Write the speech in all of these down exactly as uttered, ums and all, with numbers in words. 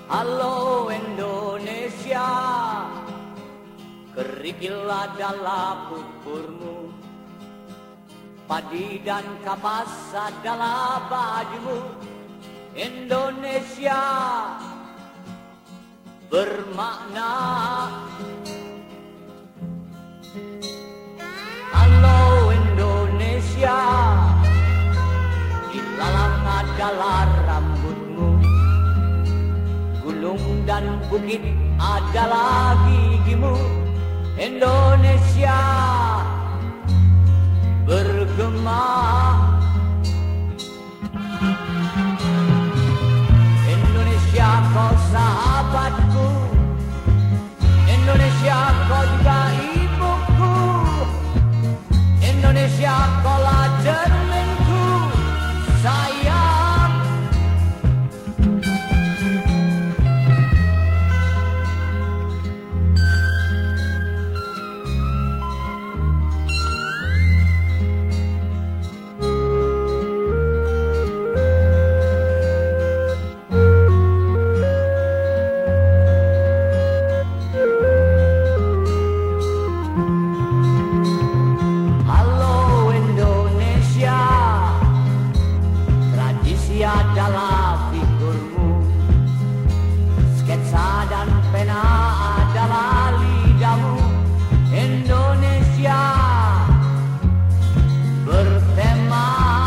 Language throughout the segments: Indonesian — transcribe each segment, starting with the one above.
Halo Indonesia, kerikil adalah buburmu, padi dan kapas adalah bajumu. Indonesia bermakna. Halo Indonesia, ilalang adalah rambutmu, gunung dan bukit adalah gigimu. Indonesia bergema. Indonesia kau sahabatku, Indonesia kau juga ibuku, Indonesia kau lah cerminku sayang. Adalah figurmu, sketsa dan pena adalah lidahmu. Indonesia bertema.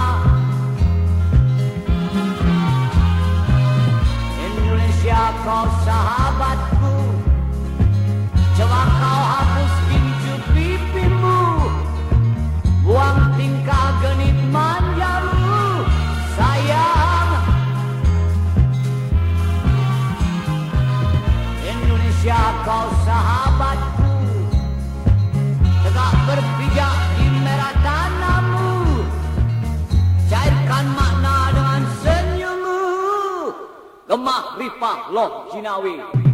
Indonesia kau sahabatku, coba kau hapus kincu pipimu, buang tingkah genit manjamu sayang. Indonesia kau sahabatku, tegak berpijak di merah tanahmu, cairkan makna dengan senyummu. Gemah Rifah Loh Jinawi.